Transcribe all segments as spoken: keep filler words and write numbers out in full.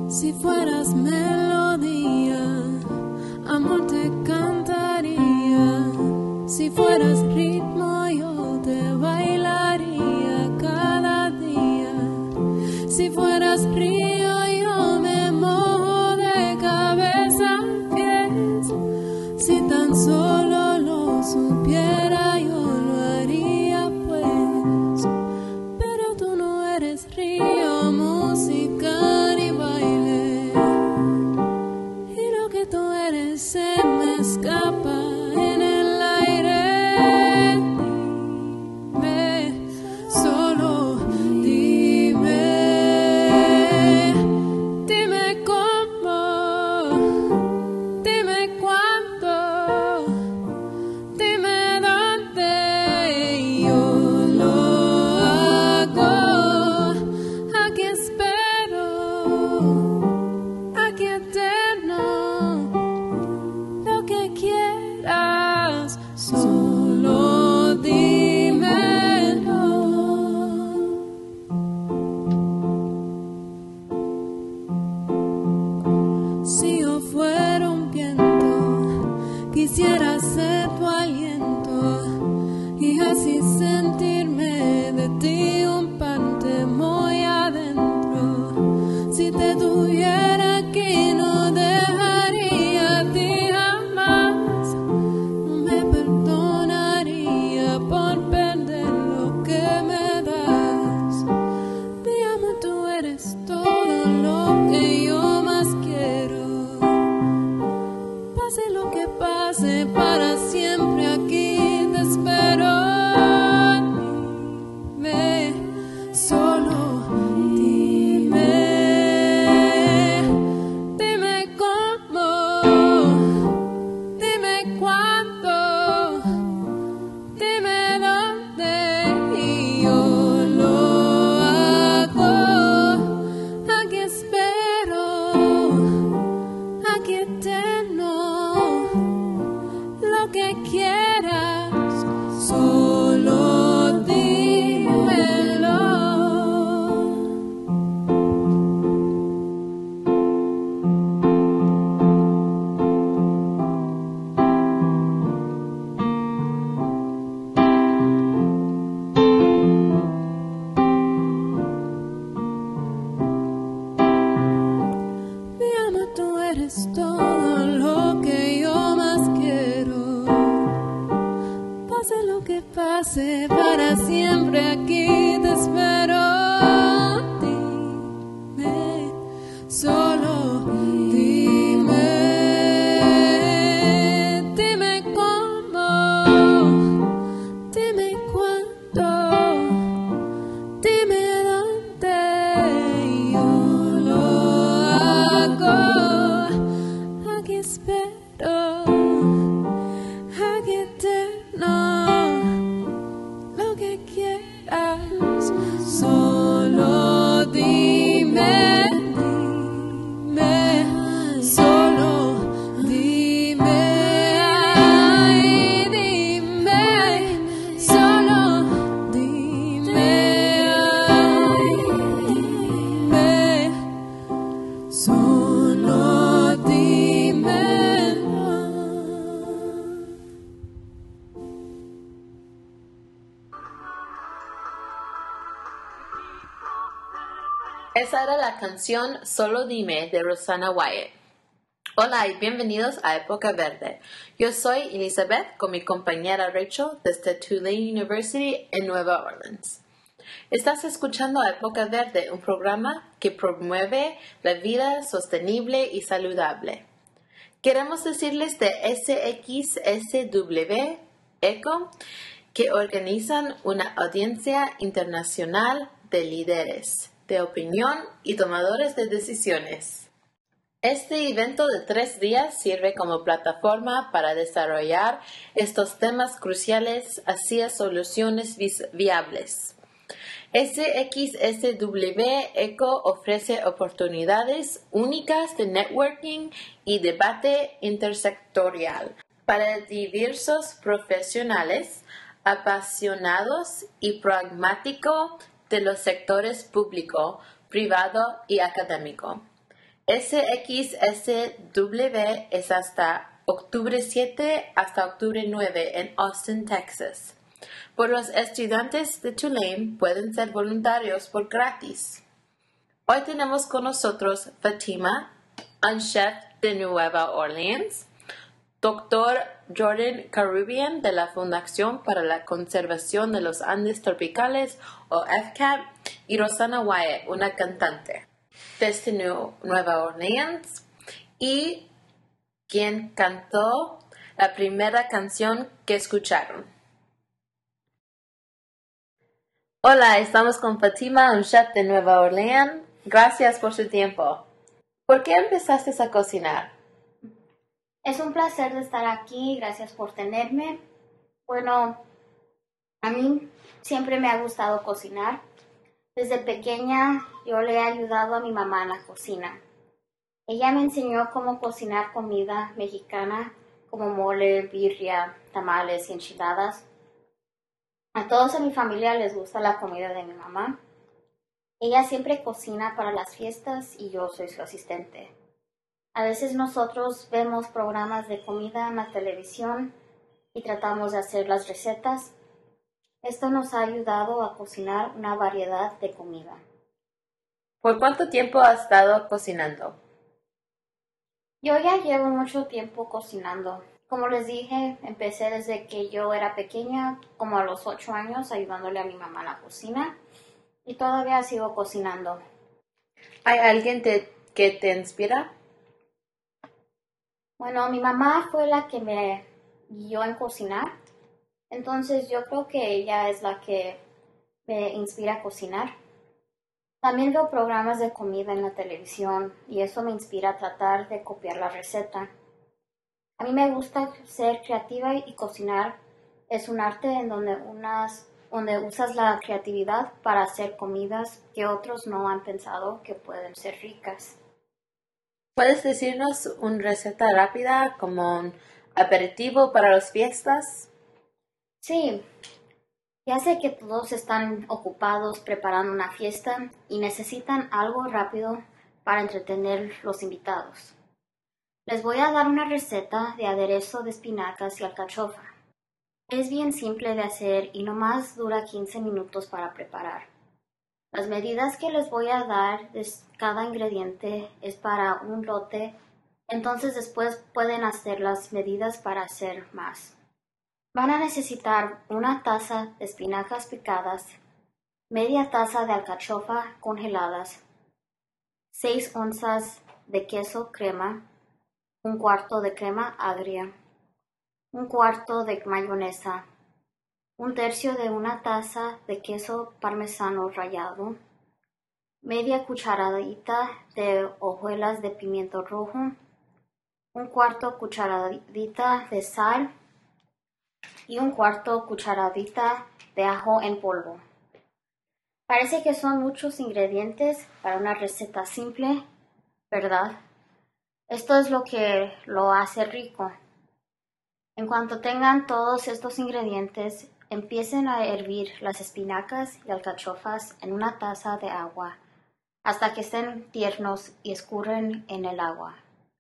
Si fueras melodía, amor te cantaría. Si fueras ritmo, yo te bailaría cada día. Si fueras río, yo me mojo de cabeza a pies. Si tan solo lo supiera, yo lo haría pues. Pero tú no eres río, música ni baile. Y lo que tú eres se me escapa en el aire. Dime, solo dime. Dime cómo, dime cuánto, dime dónde. Yo lo hago. Aquí espero, aquí eterno. Lo que quieras, solo dímelo. Si yo fuera un viento, quisiera ser tu aliento y así sentirme de ti un parte muy adentro. Si te tuviera aquí, no dejaría a ti jamás. No me perdonaría por perder lo que me das. Mi amor, tú eres todo lo que yo más quiero. Pase lo que pase, para siempre aquí te espero. Dime, solo dime. Dime cómo, dime cuánto, dime dónde. Y yo lo hago. Aquí espero, aquí eterno. Lo que quieras, solo dímelo. Mi amor, tú eres todo lo que yo más quiero. Pase lo que pase, para siempre aquí te espero. Dime, solo dime. Dime cómo, dime cuánto, dime dónde. Yo lo hago. Aquí espero, aquí eterno. Lo que quieras, solo dime. Dime, solo dime. Ay, dime, solo dime. Ay, dime, solo dímelo. Esa era la canción Solo Dime de Rosanna Wyatt. Hola y bienvenidos a Época Verde. Yo soy Elizabeth con mi compañera Rachel desde Tulane University en Nueva Orleans. Estás escuchando a Época Verde, un programa que promueve la vida sostenible y saludable. Queremos decirles de S X S W, ECO, que organizan una audiencia internacional de líderes de opinión y tomadores de decisiones. Este evento de tres días sirve como plataforma para desarrollar estos temas cruciales hacia soluciones viables. S X S W ECO ofrece oportunidades únicas de networking y debate intersectorial para diversos profesionales apasionados y pragmáticos de los sectores público, privado y académico. S X S W es hasta octubre siete hasta octubre nueve en Austin, Texas. Por los estudiantes de Tulane pueden ser voluntarios por gratis. Hoy tenemos con nosotros Fatima, un chef de Nueva Orleans, doctor Jordan Karubian de la Fundación para la Conservación de los Andes Tropicales o F C A T y Rosanna Wyatt, una cantante desde Nueva Orleans y quien cantó la primera canción que escucharon. Hola, estamos con Fatima, un chef de Nueva Orleans. Gracias por su tiempo. ¿Por qué empezaste a cocinar? Es un placer de estar aquí, gracias por tenerme. Bueno, a mí siempre me ha gustado cocinar. Desde pequeña yo le he ayudado a mi mamá en la cocina. Ella me enseñó cómo cocinar comida mexicana como mole, birria, tamales y enchiladas. A todos en mi familia les gusta la comida de mi mamá. Ella siempre cocina para las fiestas y yo soy su asistente. A veces nosotros vemos programas de comida en la televisión y tratamos de hacer las recetas. Esto nos ha ayudado a cocinar una variedad de comida. ¿Por cuánto tiempo has estado cocinando? Yo ya llevo mucho tiempo cocinando. Como les dije, empecé desde que yo era pequeña, como a los ocho años, ayudándole a mi mamá en la cocina. Y todavía sigo cocinando. ¿Hay alguien te, que te inspira? Bueno, mi mamá fue la que me guió en cocinar. Entonces yo creo que ella es la que me inspira a cocinar. También veo programas de comida en la televisión y eso me inspira a tratar de copiar la receta. A mí me gusta ser creativa y cocinar es un arte en donde, unas, donde usas la creatividad para hacer comidas que otros no han pensado que pueden ser ricas. ¿Puedes decirnos una receta rápida como un aperitivo para las fiestas? Sí, ya sé que todos están ocupados preparando una fiesta y necesitan algo rápido para entretener los invitados. Les voy a dar una receta de aderezo de espinacas y alcachofa. Es bien simple de hacer y nomás dura quince minutos para preparar. Las medidas que les voy a dar de cada ingrediente es para un lote, entonces después pueden hacer las medidas para hacer más. Van a necesitar una taza de espinacas picadas, media taza de alcachofa congeladas, seis onzas de queso crema, un cuarto de crema agria, un cuarto de mayonesa, un tercio de una taza de queso parmesano rallado, media cucharadita de hojuelas de pimiento rojo, un cuarto cucharadita de sal y un cuarto cucharadita de ajo en polvo. Parece que son muchos ingredientes para una receta simple, ¿verdad? Esto es lo que lo hace rico. En cuanto tengan todos estos ingredientes, empiecen a hervir las espinacas y alcachofas en una taza de agua hasta que estén tiernos y escurren en el agua.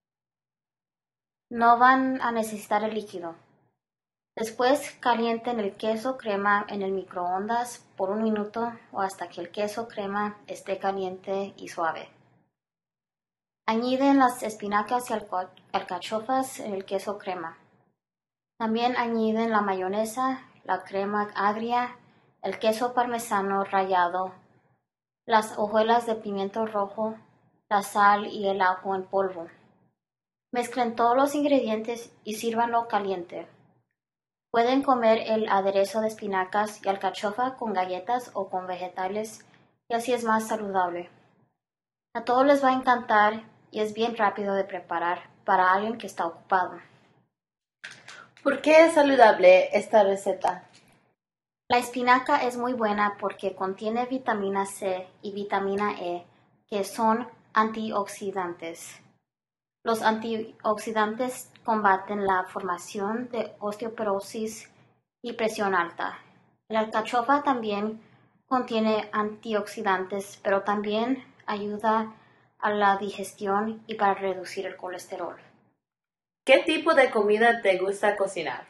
No van a necesitar el líquido. Después calienten el queso crema en el microondas por un minuto o hasta que el queso crema esté caliente y suave. Añaden las espinacas y alcachofas en el queso crema. También añaden la mayonesa, la crema agria, el queso parmesano rallado, las hojuelas de pimiento rojo, la sal y el ajo en polvo. Mezclen todos los ingredientes y sírvanlo caliente. Pueden comer el aderezo de espinacas y alcachofa con galletas o con vegetales y así es más saludable. A todos les va a encantar y es bien rápido de preparar para alguien que está ocupado. ¿Por qué es saludable esta receta? La espinaca es muy buena porque contiene vitamina C y vitamina E, que son antioxidantes. Los antioxidantes combaten la formación de osteoporosis y presión alta. La alcachofa también contiene antioxidantes, pero también ayuda a la digestión y para reducir el colesterol. ¿Qué tipo de comida te gusta cocinar?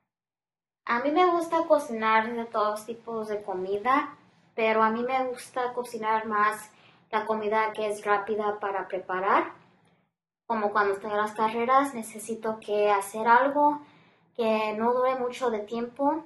A mí me gusta cocinar de todos tipos de comida, pero a mí me gusta cocinar más la comida que es rápida para preparar. Como cuando estoy en las carreras, necesito que hacer algo que no dure mucho de tiempo.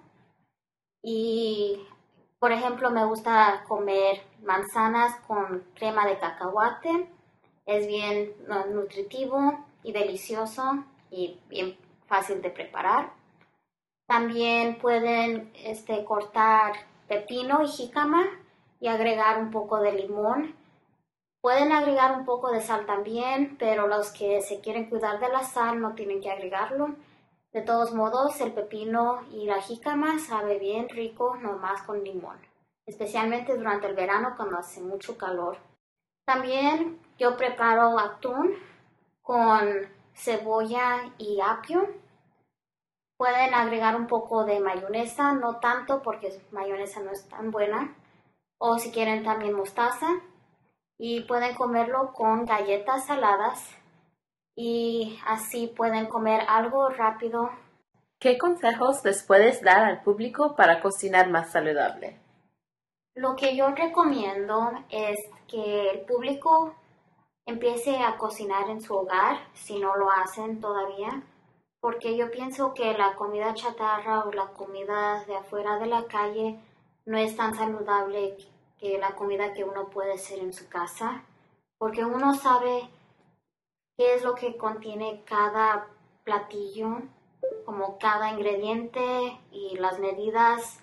Y, por ejemplo, me gusta comer manzanas con crema de cacahuate. Es bien uh, nutritivo y delicioso y bien fácil de preparar. También pueden este, cortar pepino y jícama y agregar un poco de limón. Pueden agregar un poco de sal también, pero los que se quieren cuidar de la sal no tienen que agregarlo. De todos modos, el pepino y la jícama sabe bien rico nomás con limón, especialmente durante el verano cuando hace mucho calor. También yo preparo atún con cebolla y apio. Pueden agregar un poco de mayonesa, no tanto porque mayonesa no es tan buena. O si quieren también mostaza. Y pueden comerlo con galletas saladas. Y así pueden comer algo rápido. ¿Qué consejos les puedes dar al público para cocinar más saludable? Lo que yo recomiendo es que el público empiece a cocinar en su hogar, si no lo hacen todavía, porque yo pienso que la comida chatarra o la comida de afuera de la calle no es tan saludable que la comida que uno puede hacer en su casa, porque uno sabe qué es lo que contiene cada platillo, como cada ingrediente y las medidas.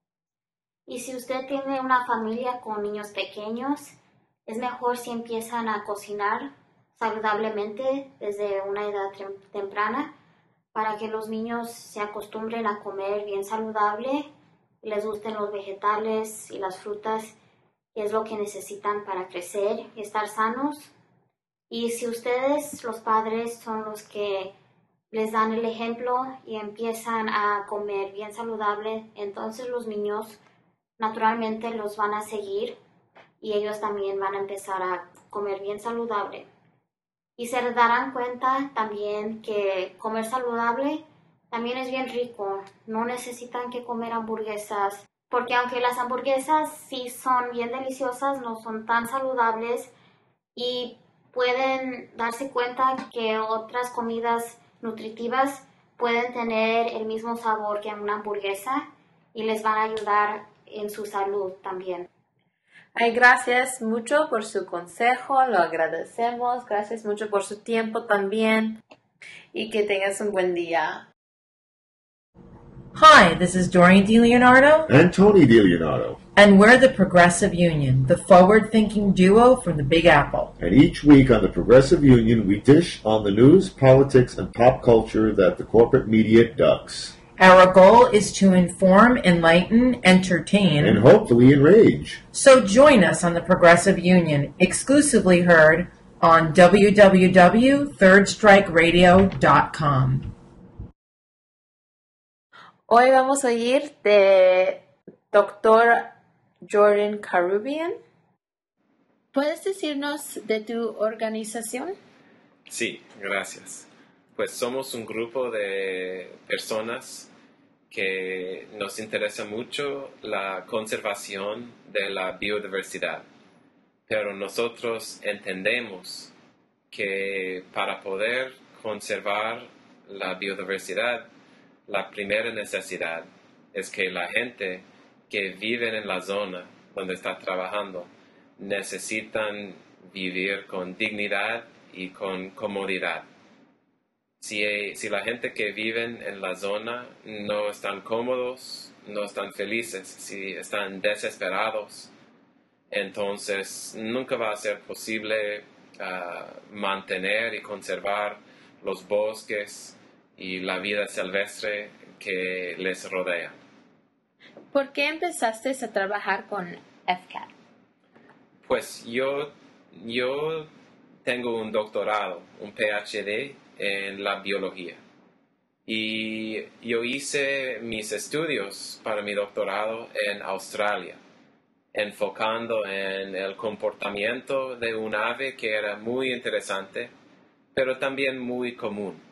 Y si usted tiene una familia con niños pequeños, es mejor si empiezan a cocinar saludablemente desde una edad temprana para que los niños se acostumbren a comer bien saludable y les gusten los vegetales y las frutas, que es lo que necesitan para crecer y estar sanos. Y si ustedes, los padres, son los que les dan el ejemplo y empiezan a comer bien saludable, entonces los niños naturalmente los van a seguir y ellos también van a empezar a comer bien saludable. Y se darán cuenta también que comer saludable también es bien rico. No necesitan que comer hamburguesas, porque aunque las hamburguesas sí son bien deliciosas, no son tan saludables y pueden darse cuenta que otras comidas nutritivas pueden tener el mismo sabor que una hamburguesa y les van a ayudar en su salud también. Ay, gracias mucho por su consejo, lo agradecemos, gracias mucho por su tiempo también y que tengas un buen día. Hi, this is Doreen DiLeonardo. And Tony DiLeonardo. And we're the Progressive Union, the forward-thinking duo from the Big Apple. And each week on the Progressive Union, we dish on the news, politics, and pop culture that the corporate media ducks. Our goal is to inform, enlighten, entertain, and hopefully enrage. So join us on the Progressive Union, exclusively heard on w w w dot third strike radio dot com. Hoy vamos a oír de doctor Jordan Karubian. ¿Puedes decirnos de tu organización? Sí, gracias. Pues somos un grupo de personas que nos interesa mucho la conservación de la biodiversidad, pero nosotros entendemos que para poder conservar la biodiversidad, la primera necesidad es que la gente que vive en la zona donde está trabajando necesitan vivir con dignidad y con comodidad. Si, si la gente que vive en la zona no están cómodos, no están felices, si están desesperados, entonces nunca va a ser posible uh, mantener y conservar los bosques y la vida silvestre que les rodea. ¿Por qué empezaste a trabajar con F C A T? Pues yo, yo tengo un doctorado, un P H D en la biología. Y yo hice mis estudios para mi doctorado en Australia. enfocando en el comportamiento de un ave que era muy interesante, pero también muy común.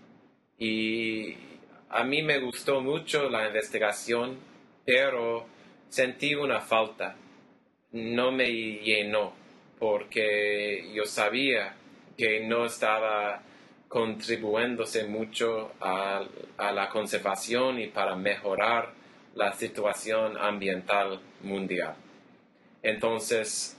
Y a mí me gustó mucho la investigación, pero sentí una falta. No me llenó, porque yo sabía que no estaba contribuyéndose mucho a, a la conservación y para mejorar la situación ambiental mundial. Entonces,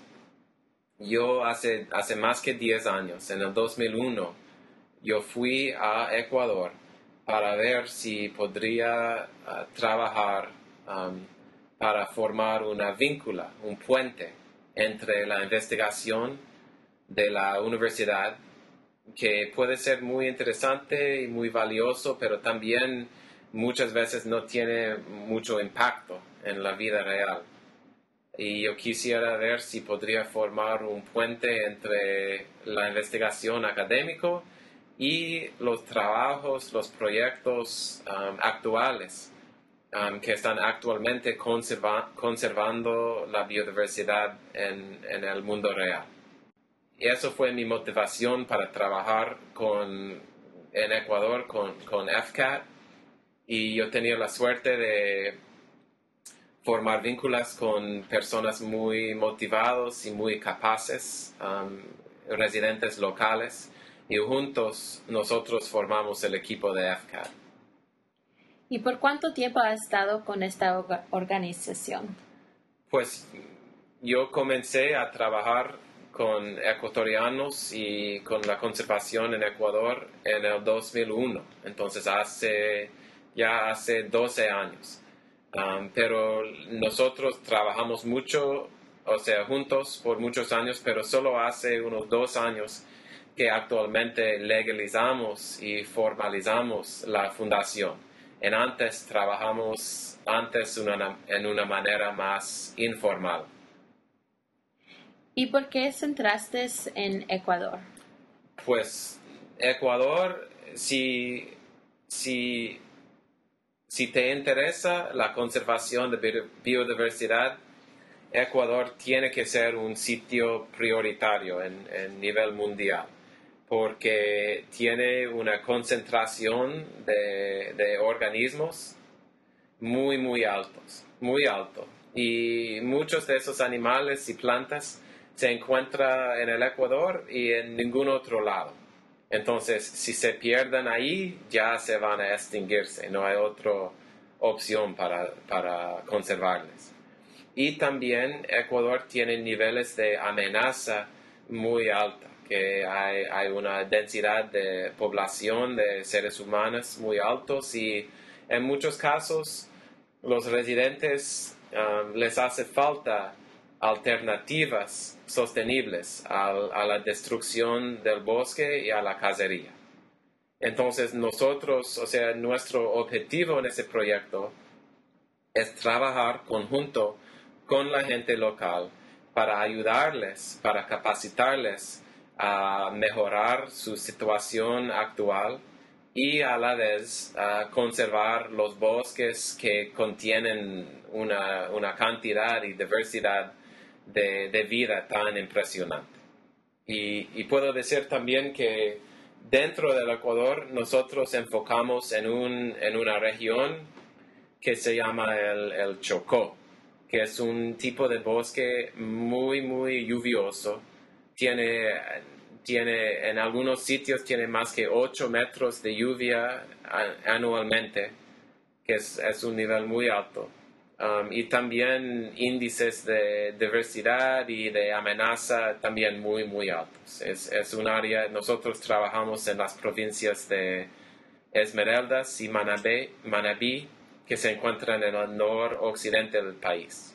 yo hace, hace más que diez años, en el dos mil uno, yo fui a Ecuador para ver si podría uh, trabajar um, para formar una víncula, un puente entre la investigación de la universidad, que puede ser muy interesante y muy valioso, pero también muchas veces no tiene mucho impacto en la vida real. Y yo quisiera ver si podría formar un puente entre la investigación académica y los trabajos, los proyectos um, actuales um, que están actualmente conserva conservando la biodiversidad en, en el mundo real. Y eso fue mi motivación para trabajar con, en Ecuador con, con F C A T, y yo tenía la suerte de formar vínculos con personas muy motivados y muy capaces, um, residentes locales, y juntos nosotros formamos el equipo de F C A T. ¿Y por cuánto tiempo has estado con esta organización? Pues yo comencé a trabajar con ecuatorianos y con la conservación en Ecuador en el dos mil uno, entonces hace ya hace doce años. Um, pero nosotros trabajamos mucho, o sea, juntos por muchos años, pero solo hace unos dos años que actualmente legalizamos y formalizamos la fundación. En antes trabajamos antes una, en una manera más informal. ¿Y por qué centraste en Ecuador? Pues Ecuador, si, si Si te interesa la conservación de biodiversidad, Ecuador tiene que ser un sitio prioritario en, en nivel mundial, porque tiene una concentración de, de organismos muy, muy altos, muy alto. Y muchos de esos animales y plantas se encuentran en el Ecuador y en ningún otro lado. Entonces, si se pierden ahí, ya se van a extinguirse. No hay otra opción para, para conservarles. Y también Ecuador tiene niveles de amenaza muy alta, que hay, hay una densidad de población de seres humanos muy altos, y en muchos casos los residentes um, les hace falta alternativas sostenibles a, a la destrucción del bosque y a la cacería. Entonces nosotros, o sea, nuestro objetivo en ese proyecto es trabajar conjunto con la gente local para ayudarles, para capacitarles a mejorar su situación actual y a la vez a conservar los bosques que contienen una, una cantidad y diversidad De, de vida tan impresionante. Y, y puedo decir también que dentro del Ecuador nosotros enfocamos en, un, en una región que se llama el, el Chocó, que es un tipo de bosque muy, muy lluvioso. Tiene, tiene, en algunos sitios tiene más que ocho metros de lluvia anualmente, que es, es un nivel muy alto. Um, y también índices de diversidad y de amenaza también muy, muy altos. Es, es un área, nosotros trabajamos en las provincias de Esmeraldas y Manabí, Manabí, que se encuentran en el noroccidente del país.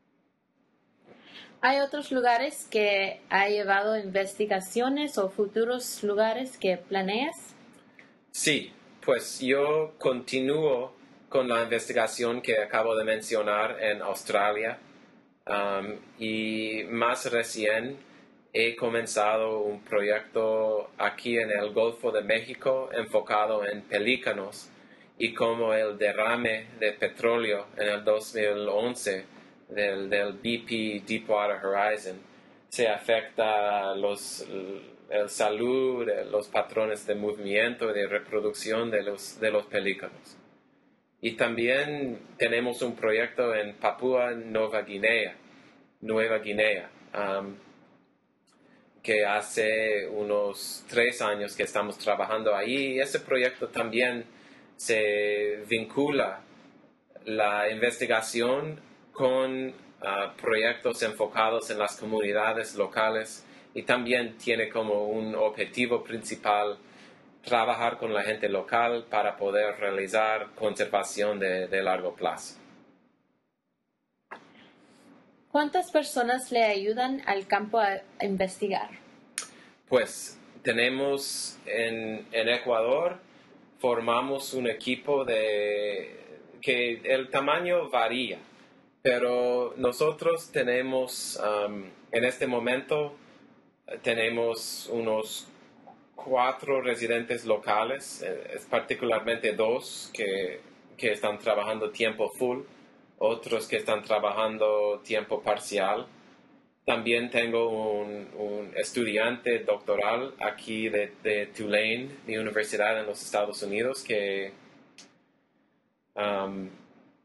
¿Hay otros lugares que ha llevado investigaciones o futuros lugares que planeas? Sí, pues yo continúo con la investigación que acabo de mencionar en Australia, um, y más recién he comenzado un proyecto aquí en el Golfo de México enfocado en pelícanos y cómo el derrame de petróleo en el dos mil once del, del B P Deepwater Horizon se afecta los, el salud, los patrones de movimiento y de reproducción de los, de los pelícanos. Y también tenemos un proyecto en Papúa Nueva Guinea, Nueva Guinea, um, que hace unos tres años que estamos trabajando ahí. Y ese proyecto también se vincula la investigación con uh, proyectos enfocados en las comunidades locales y también tiene como un objetivo principal trabajar con la gente local para poder realizar conservación de, de largo plazo. ¿Cuántas personas le ayudan al campo a investigar? Pues tenemos en, en Ecuador, formamos un equipo de que el tamaño varía, pero nosotros tenemos, um, en este momento, tenemos unos cuatro residentes locales, eh, particularmente dos que, que están trabajando tiempo full, otros que están trabajando tiempo parcial. También tengo un, un estudiante doctoral aquí de, de Tulane, mi universidad en los Estados Unidos, que, um,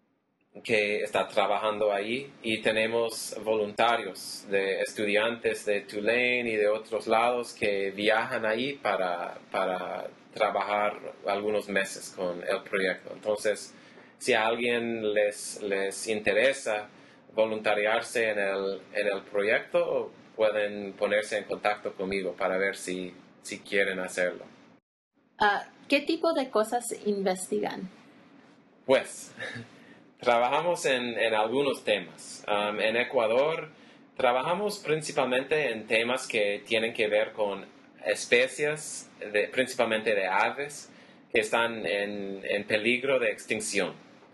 que está trabajando ahí. Y tenemos voluntarios de estudiantes de Tulane y de otros lados que viajan ahí para, para trabajar algunos meses con el proyecto. Entonces, si a alguien les, les interesa voluntariarse en el, en el proyecto, pueden ponerse en contacto conmigo para ver si, si quieren hacerlo. Uh, ¿Qué tipo de cosas investigan? Pues, trabajamos en, en algunos temas. Um, en Ecuador, trabajamos principalmente en temas que tienen que ver con especies, de, principalmente de aves, que están en, en peligro de extinción.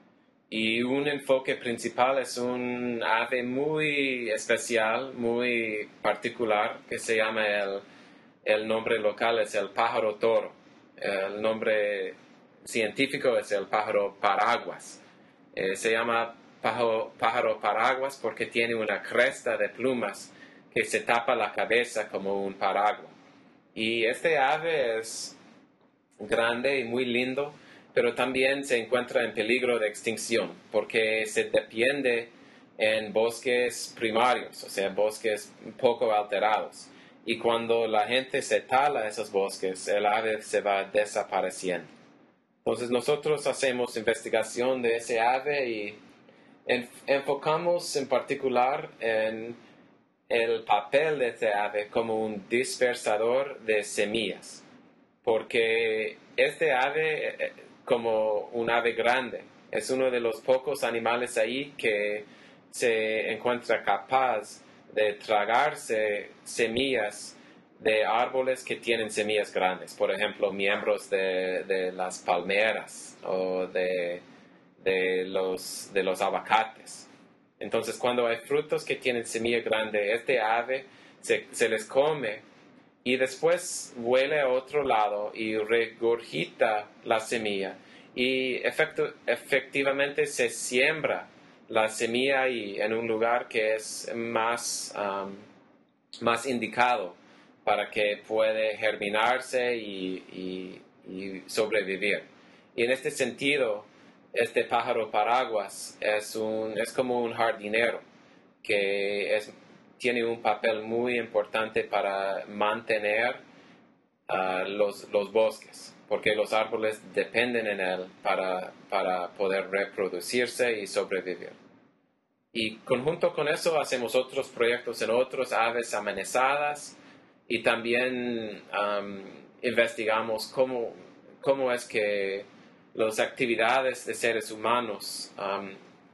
Y un enfoque principal es un ave muy especial, muy particular, que se llama el, el nombre local es el pájaro toro. El nombre científico es el pájaro paraguas. Eh, se llama pájaro, pájaro paraguas porque tiene una cresta de plumas que se tapa la cabeza como un paraguas. Y este ave es grande y muy lindo, pero también se encuentra en peligro de extinción porque se defiende en bosques primarios, o sea, bosques poco alterados. Y cuando la gente se tala esos bosques, el ave se va desapareciendo. Entonces nosotros hacemos investigación de ese ave y en, enfocamos en particular en el papel de este ave como un dispersador de semillas, porque este ave, como un ave grande, es uno de los pocos animales ahí que se encuentra capaz de tragarse semillas de árboles que tienen semillas grandes, por ejemplo, miembros de, de las palmeras o de, de, los, de los aguacates. Entonces, cuando hay frutos que tienen semilla grande, este ave se, se les come y después vuela a otro lado y regurgita la semilla y efecto, efectivamente se siembra la semilla ahí en un lugar que es más, um, más indicado para que pueda germinarse y, y, y sobrevivir. Y en este sentido, este pájaro paraguas es, un, es como un jardinero que es, tiene un papel muy importante para mantener uh, los, los bosques, porque los árboles dependen en él para, para poder reproducirse y sobrevivir. Y conjunto con eso hacemos otros proyectos en otras aves amenazadas y también um, investigamos cómo, cómo es que las actividades de seres humanos um,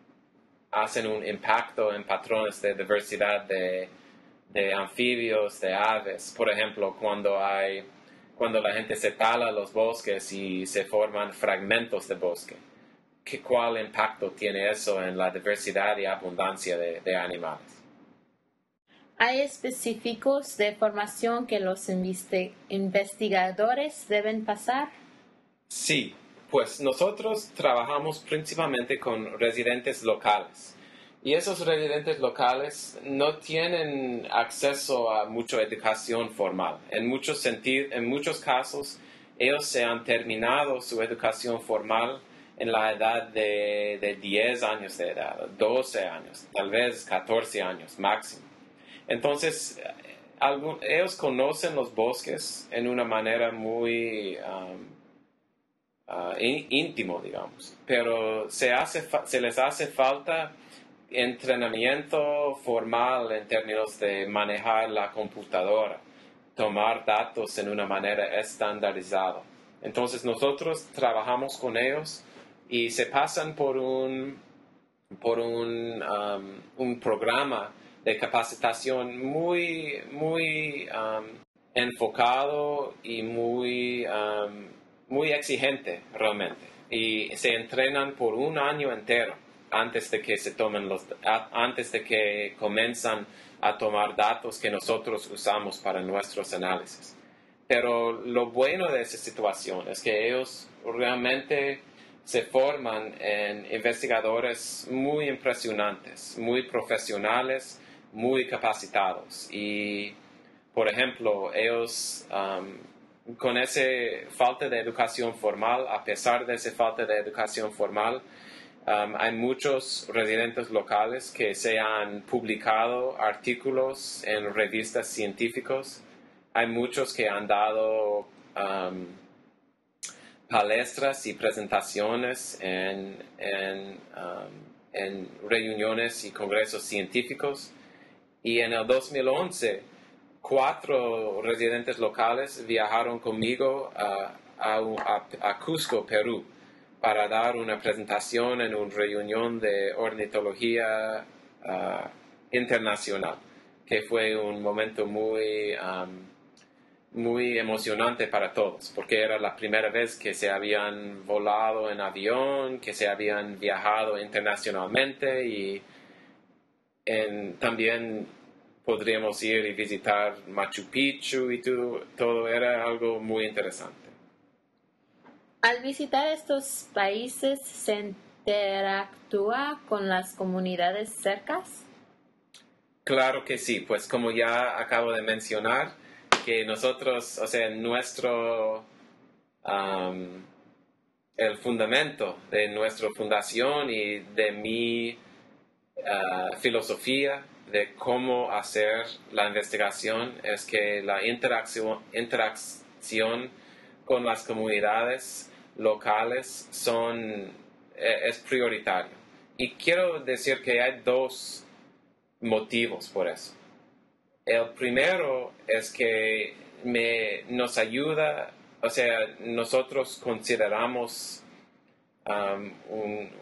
hacen un impacto en patrones de diversidad de, de anfibios, de aves. Por ejemplo, cuando, hay, cuando la gente se tala los bosques y se forman fragmentos de bosque. ¿Qué, ¿Cuál impacto tiene eso en la diversidad y abundancia de, de animales? ¿Hay específicos de formación que los investi- investigadores deben pasar? Sí. Pues nosotros trabajamos principalmente con residentes locales Y esos residentes locales no tienen acceso a mucha educación formal. En muchos sentidos, en muchos casos, ellos se han terminado su educación formal en la edad de, de diez años de edad, doce años, tal vez catorce años máximo. Entonces, algún, ellos conocen los bosques en una manera muy um, uh, in, íntimo, digamos, pero se, hace, se les hace falta entrenamiento formal en términos de manejar la computadora, tomar datos en una manera estandarizada. Entonces nosotros trabajamos con ellos y se pasan por un, por un, um, un programa de capacitación muy, muy um, enfocado y muy, um, muy exigente realmente. Y se entrenan por un año entero antes de que se tomen los, antes de que comienzan a tomar datos que nosotros usamos para nuestros análisis. Pero lo bueno de esa situación es que ellos realmente se forman en investigadores muy impresionantes, muy profesionales, muy capacitados. Y, por ejemplo, ellos, um, con esa falta de educación formal, a pesar de esa falta de educación formal, Um, hay muchos residentes locales que se han publicado artículos en revistas científicas. Hay muchos que han dado um, palestras y presentaciones en, en, um, en reuniones y congresos científicos. Y en el dos mil once, cuatro residentes locales viajaron conmigo a, a, a, a Cusco, Perú, para dar una presentación en una reunión de ornitología uh, internacional, que fue un momento muy, um, muy emocionante para todos, porque era la primera vez que se habían volado en avión, que se habían viajado internacionalmente y en, también podríamos ir y visitar Machu Picchu y todo, todo era algo muy interesante. Al visitar estos países, ¿se interactúa con las comunidades cercas? Claro que sí, pues como ya acabo de mencionar, que nosotros, o sea, nuestro, um, el fundamento de nuestra fundación y de mi uh, filosofía de cómo hacer la investigación es que la interacción, interacción con las comunidades locales son, es prioritario. Y quiero decir que hay dos motivos por eso. El primero es que me, nos ayuda, o sea, nosotros consideramos um, un,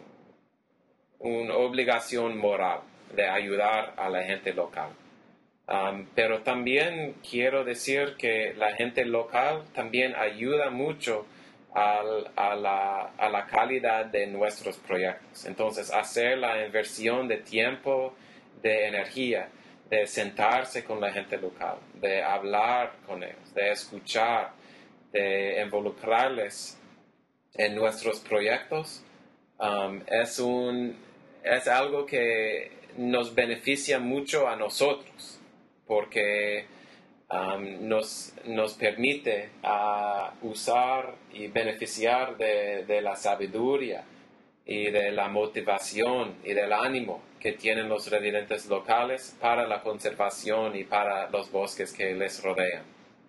una obligación moral de ayudar a la gente local. Um, pero también quiero decir que la gente local también ayuda mucho al, a, la, a la calidad de nuestros proyectos. Entonces, hacer la inversión de tiempo, de energía, de sentarse con la gente local, de hablar con ellos, de escuchar, de involucrarles en nuestros proyectos, um, es, un, es algo que nos beneficia mucho a nosotros, porque um, nos, nos permite uh, usar y beneficiar de, de la sabiduría y de la motivación y del ánimo que tienen los residentes locales para la conservación y para los bosques que les rodean.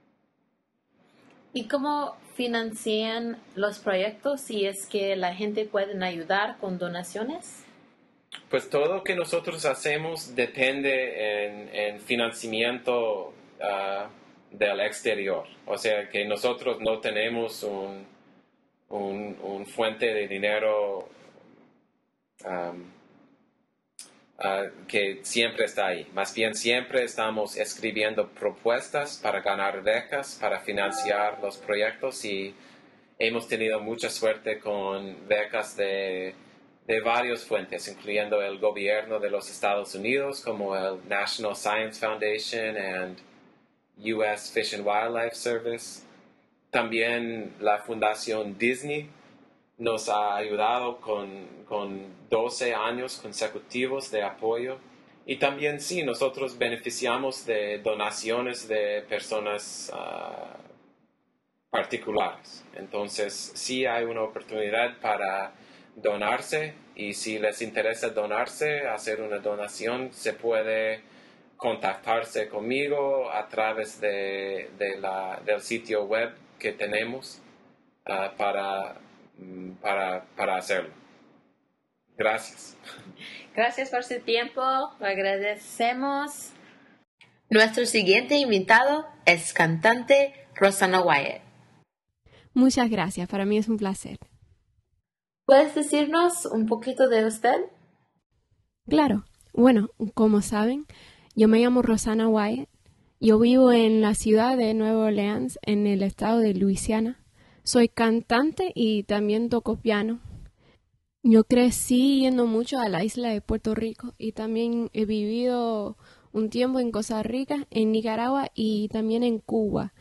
¿Y cómo financian los proyectos si es que la gente puede ayudar con donaciones? Pues todo lo que nosotros hacemos depende en, en financiamiento uh, del exterior. O sea que nosotros no tenemos un, un, un fuente de dinero um, uh, que siempre está ahí. Más bien siempre estamos escribiendo propuestas para ganar becas, para financiar los proyectos y hemos tenido mucha suerte con becas de de varias fuentes, incluyendo el gobierno de los Estados Unidos, como el National Science Foundation y U S Fish and Wildlife Service. También la Fundación Disney nos ha ayudado con, con doce años consecutivos de apoyo. Y también sí, nosotros beneficiamos de donaciones de personas uh, particulares. Entonces, sí hay una oportunidad para donarse, y si les interesa donarse, hacer una donación, se puede contactarse conmigo a través de, de la, del sitio web que tenemos uh, para, para, para hacerlo. Gracias. Gracias por su tiempo, lo agradecemos. Nuestro siguiente invitado es cantante Rosanna Wyatt. Muchas gracias, para mí es un placer. ¿Puedes decirnos un poquito de usted? Claro, bueno, como saben, yo me llamo Rosanna Wyatt. Yo vivo en la ciudad de Nueva Orleans, en el estado de Luisiana. Soy cantante y también toco piano. Yo crecí yendo mucho a la isla de Puerto Rico y también he vivido un tiempo en Costa Rica, en Nicaragua y también en Cuba.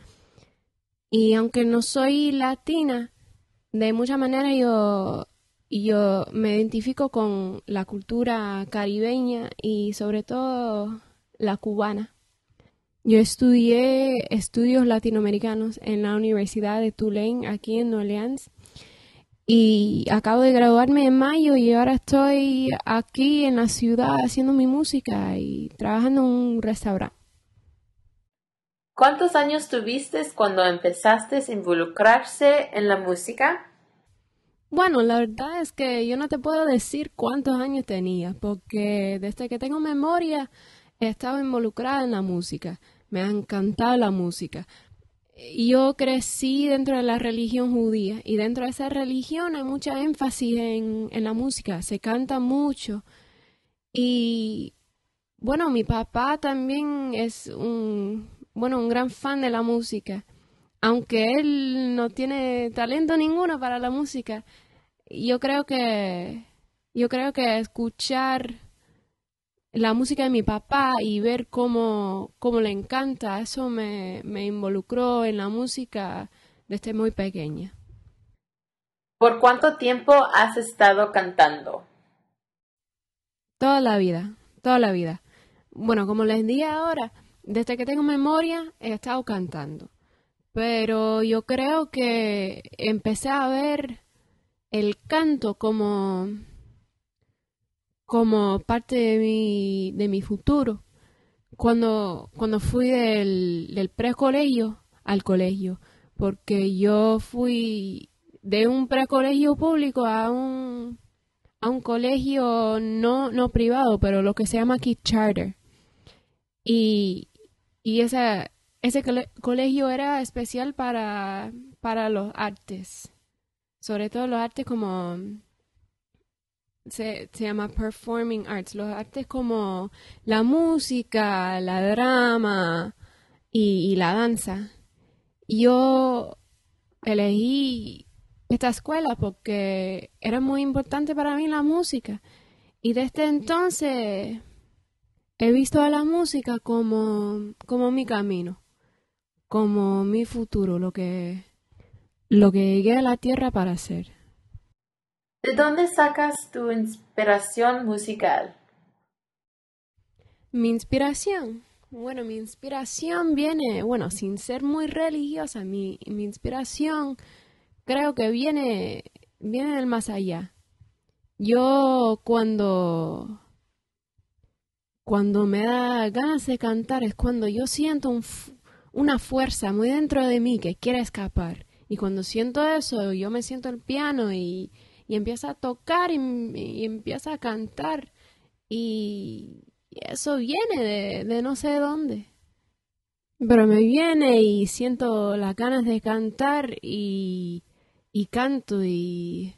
Y aunque no soy latina, de muchas maneras yo, yo me identifico con la cultura caribeña y sobre todo la cubana. Yo estudié estudios latinoamericanos en la Universidad de Tulane, aquí en Nueva Orleans. Y acabo de graduarme en mayo y ahora estoy aquí en la ciudad haciendo mi música y trabajando en un restaurante. ¿Cuántos años tuviste cuando empezaste a involucrarse en la música? Bueno, la verdad es que yo no te puedo decir cuántos años tenía, porque desde que tengo memoria he estado involucrada en la música. Me ha encantado la música. Yo crecí dentro de la religión judía y dentro de esa religión hay mucha énfasis en, en la música, se canta mucho. Y bueno, mi papá también es un, bueno, un gran fan de la música. Aunque él no tiene talento ninguno para la música, yo creo que, yo creo que escuchar la música de mi papá y ver cómo, cómo le encanta, eso me, me involucró en la música desde muy pequeña. ¿Por cuánto tiempo has estado cantando? Toda la vida, toda la vida. Bueno, como les dije ahora, desde que tengo memoria he estado cantando. Pero yo creo que empecé a ver el canto como... como parte de mi, de mi futuro, cuando, cuando fui del, del precolegio al colegio, porque yo fui de un precolegio público a un, a un colegio no, no privado, pero lo que se llama aquí charter. Y, y esa, ese colegio era especial para, para los artes, sobre todo los artes como... Se, se llama performing arts, los artes como la música, la drama y, y la danza. Yo elegí esta escuela porque era muy importante para mí la música y desde entonces he visto a la música como, como mi camino, como mi futuro, lo que, lo que llegué a la tierra para hacer. ¿De dónde sacas tu inspiración musical? Mi inspiración, bueno, mi inspiración viene, bueno, sin ser muy religiosa, mi, mi inspiración creo que viene, viene del más allá. Yo cuando, cuando me da ganas de cantar es cuando yo siento un, una fuerza muy dentro de mí que quiere escapar. Y cuando siento eso, yo me siento el piano y... y empieza a tocar y, y empieza a cantar y, y eso viene de, de no sé dónde, pero me viene y siento las ganas de cantar y, y canto y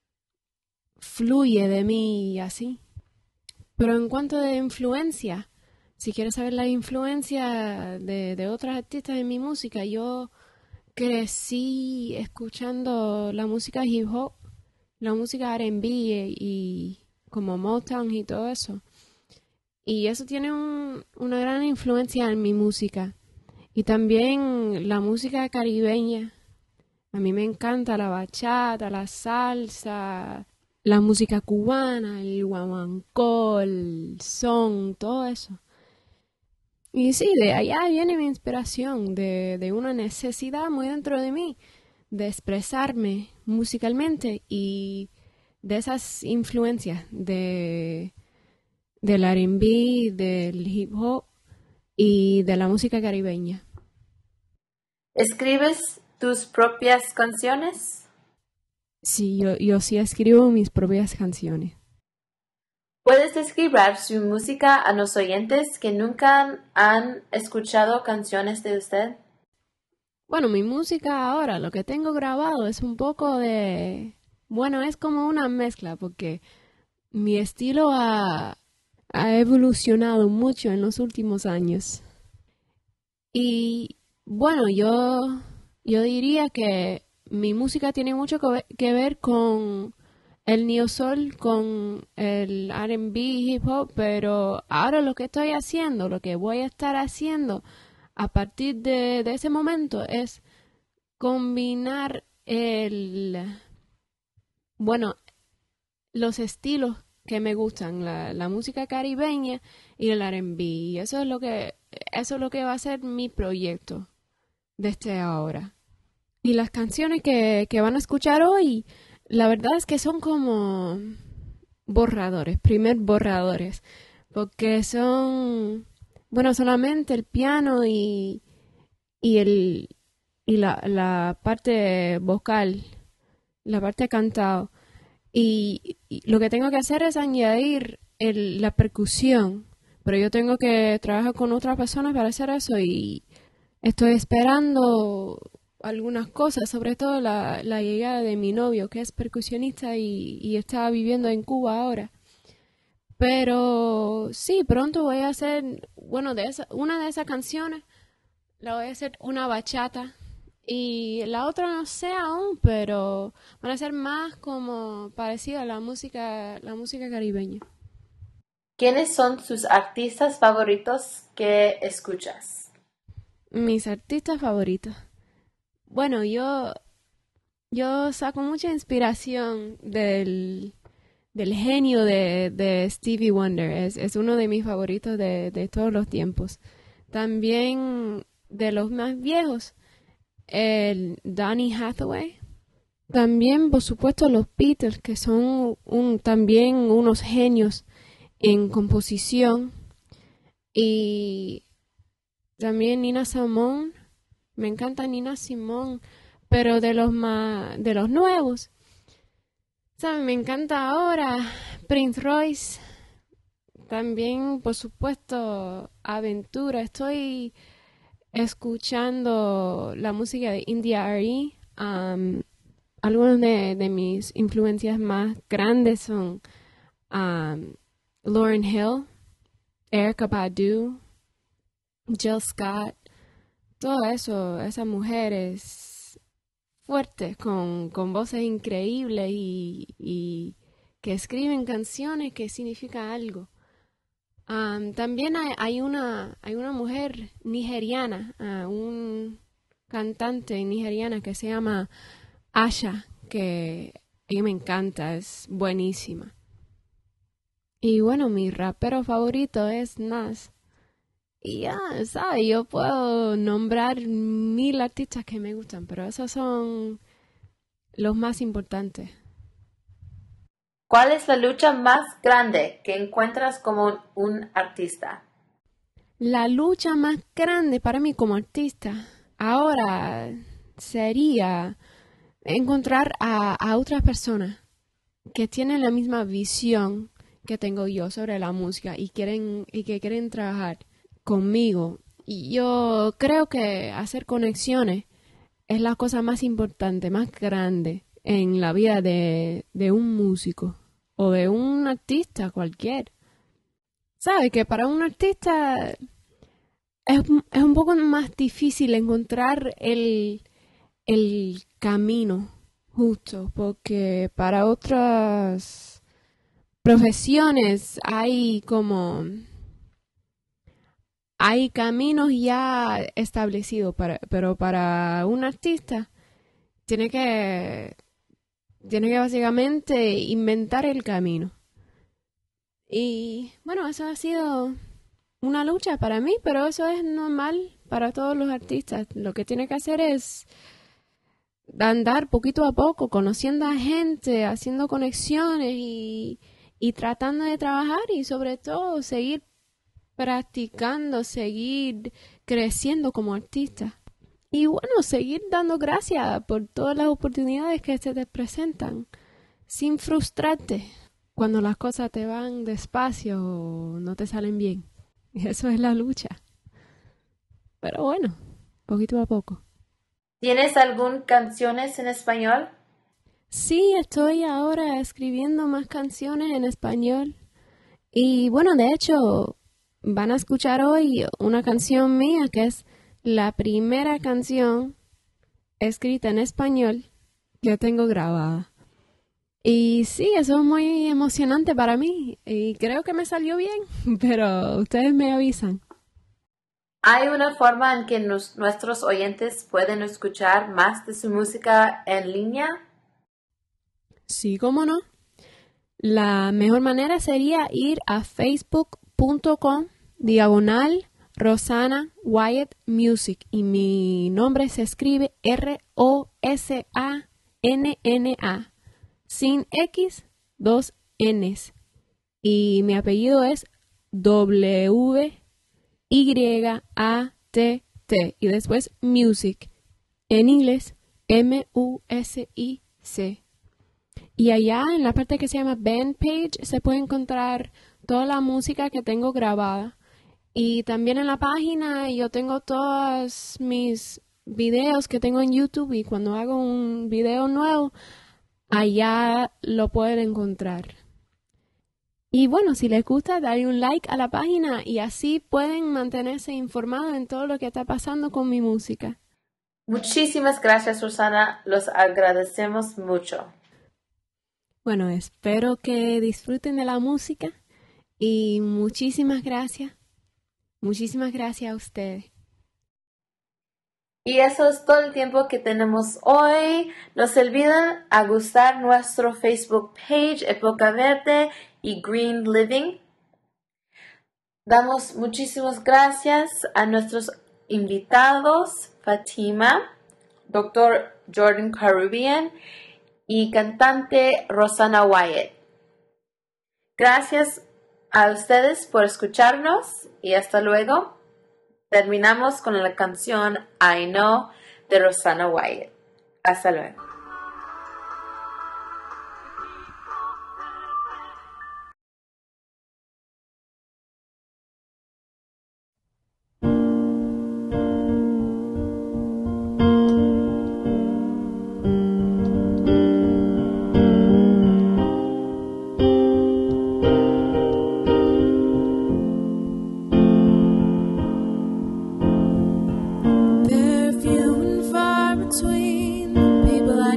fluye de mí así. Pero en cuanto de influencia, si quieres saber la influencia de, de otros artistas en mi música, yo crecí escuchando la música hip hop, la música R and B y, y como Motown y todo eso. Y eso tiene un, una gran influencia en mi música. Y también la música caribeña A mí me encanta la bachata, la salsa, la música cubana, el guaguancó, el son, todo eso. Y sí, de allá viene mi inspiración, de, de una necesidad muy dentro de mí de expresarme musicalmente y de esas influencias de, del R and B, del hip hop y de la música caribeña. ¿Escribes tus propias canciones? Sí, yo, yo sí escribo mis propias canciones. ¿Puedes describir su música a los oyentes que nunca han escuchado canciones de usted? Bueno, mi música ahora, lo que tengo grabado es un poco de... Bueno, es como una mezcla porque mi estilo ha, ha evolucionado mucho en los últimos años. Y bueno, yo, yo diría que mi música tiene mucho que ver con el neo soul, con el R and B, hip hop, pero ahora lo que estoy haciendo, lo que voy a estar haciendo a partir de, de ese momento es combinar el, bueno, los estilos que me gustan, la, la música caribeña y el R and B. Y eso es lo que, eso es lo que va a ser mi proyecto desde ahora. Y las canciones que, que van a escuchar hoy, la verdad es que son como borradores, primer borradores, porque son, bueno, solamente el piano y, y, el, y la, la parte vocal, la parte cantado. Y, y lo que tengo que hacer es añadir el, la percusión, pero yo tengo que trabajar con otras personas para hacer eso y estoy esperando algunas cosas, sobre todo la, la llegada de mi novio, que es percusionista y, y está viviendo en Cuba ahora. Pero sí, pronto voy a hacer, bueno, de esa, una de esas canciones la voy a hacer una bachata y la otra no sé aún, pero van a ser más como parecida a la música, la música caribeña. ¿Quiénes son sus artistas favoritos que escuchas? Mis artistas favoritos. Bueno, yo, yo saco mucha inspiración del, del genio de, de Stevie Wonder. Es, es uno de mis favoritos de, de todos los tiempos. También de los más viejos, el Donny Hathaway. También, por supuesto, los Beatles, que son un, también unos genios en composición. Y también Nina Simone. Me encanta Nina Simone, pero de los más, de los nuevos, ¿saben? Me encanta ahora Prince Royce, también por supuesto Aventura. Estoy escuchando la música de India R E. Um, algunas de, de mis influencias más grandes son um, Lauryn Hill, Erykah Badu, Jill Scott. Todo eso, esas mujeres fuertes, con, con voces increíbles y, y que escriben canciones que significan algo. Um, también hay, hay, una, hay una mujer nigeriana, uh, un cantante nigeriana que se llama Asha, que ella me encanta, es buenísima. Y bueno, mi rapero favorito es Nas. Y ya, ¿sabes? Yo puedo nombrar mil artistas que me gustan, pero esos son los más importantes. ¿Cuál es la lucha más grande que encuentras como un, un artista? La lucha más grande para mí como artista ahora sería encontrar a, a otras personas que tienen la misma visión que tengo yo sobre la música y quieren y que quieren trabajar conmigo. Y yo creo que hacer conexiones es la cosa más importante, más grande en la vida de, de un músico o de un artista cualquier. ¿Sabe? Que para un artista es, es un poco más difícil encontrar el, el camino justo, porque para otras profesiones hay como... Hay caminos ya establecidos, para, pero para un artista tiene que, tiene que básicamente inventar el camino. Y bueno, eso ha sido una lucha para mí, pero eso es normal para todos los artistas. Lo que tiene que hacer es andar poquito a poco, conociendo a gente, haciendo conexiones y, y tratando de trabajar y sobre todo seguir practicando, seguir creciendo como artista. Y bueno, seguir dando gracias por todas las oportunidades que se te presentan, sin frustrarte cuando las cosas te van despacio o no te salen bien. Y eso es la lucha. Pero bueno, poquito a poco. ¿Tienes algunas canciones en español? Sí, estoy ahora escribiendo más canciones en español. Y bueno, de hecho, van a escuchar hoy una canción mía que es la primera canción escrita en español que tengo grabada. Y sí, eso es muy emocionante para mí y creo que me salió bien, pero ustedes me avisan. ¿Hay una forma en que nos, nuestros oyentes pueden escuchar más de su música en línea? Sí, cómo no. La mejor manera sería ir a facebook punto com diagonal Rosanna Wyatt Music y mi nombre se escribe R O S A N N A sin X, dos N's y mi apellido es W Y A T T y después Music en inglés M U S I C. Y allá en la parte que se llama Band Page se puede encontrar toda la música que tengo grabada. Y también en la página yo tengo todos mis videos que tengo en YouTube y cuando hago un video nuevo, allá lo pueden encontrar. Y bueno, si les gusta, darle un like a la página y así pueden mantenerse informados en todo lo que está pasando con mi música. Muchísimas gracias, Rosanna. Los agradecemos mucho. Bueno, espero que disfruten de la música y muchísimas gracias. Muchísimas gracias a ustedes. Y eso es todo el tiempo que tenemos hoy. No se olviden a gustar nuestro Facebook page, Época Verde y Green Living. Damos muchísimas gracias a nuestros invitados, Fatima, doctor Jordan Carubbian y cantante Rosanna Wyatt. Gracias a ustedes por escucharnos y hasta luego. Terminamos con la canción I Know de Rosanna Wyatt. Hasta luego. They're few and far between the people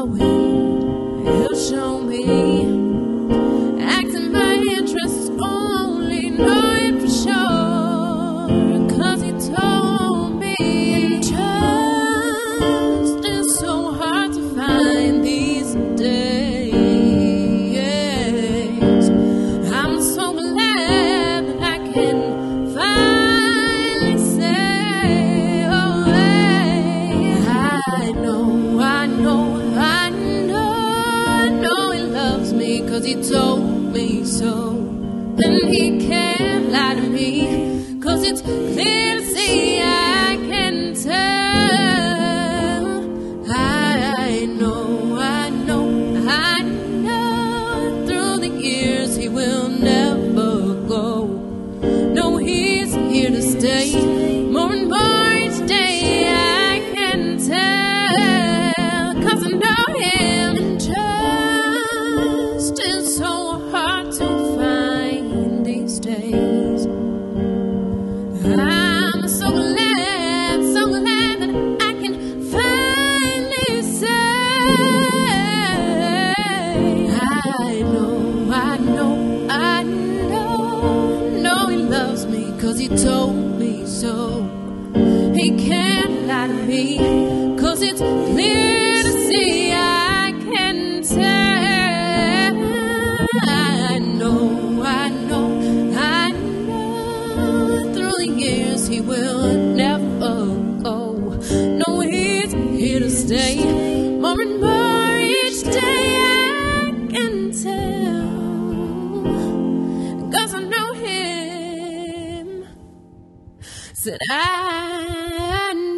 my way, he'll show me. Acting my interest is only knowing for sure, 'cause he told me. Trust is so hard to find these days. I'm so glad that I can finally say, oh, hey, I know, I know, I know, I know he loves me, 'cause he told me so. And he can't lie to me, 'cause it's clear to see, I can tell. I know, I know, I know, through the years he will never go. No, he's here to stay, more and more each day, I can tell, 'cause I know him. And trust is so hard to find these days. I'm so glad, so glad that I can finally say, I know, I know, I know, know he loves me, 'cause he told me so. He can't lie to me, 'cause it's clear to see, I can tell. I know, I know, I know, through the years he will never go. No, he's here to stay, more and more each day, I can tell, 'cause I know him. Said I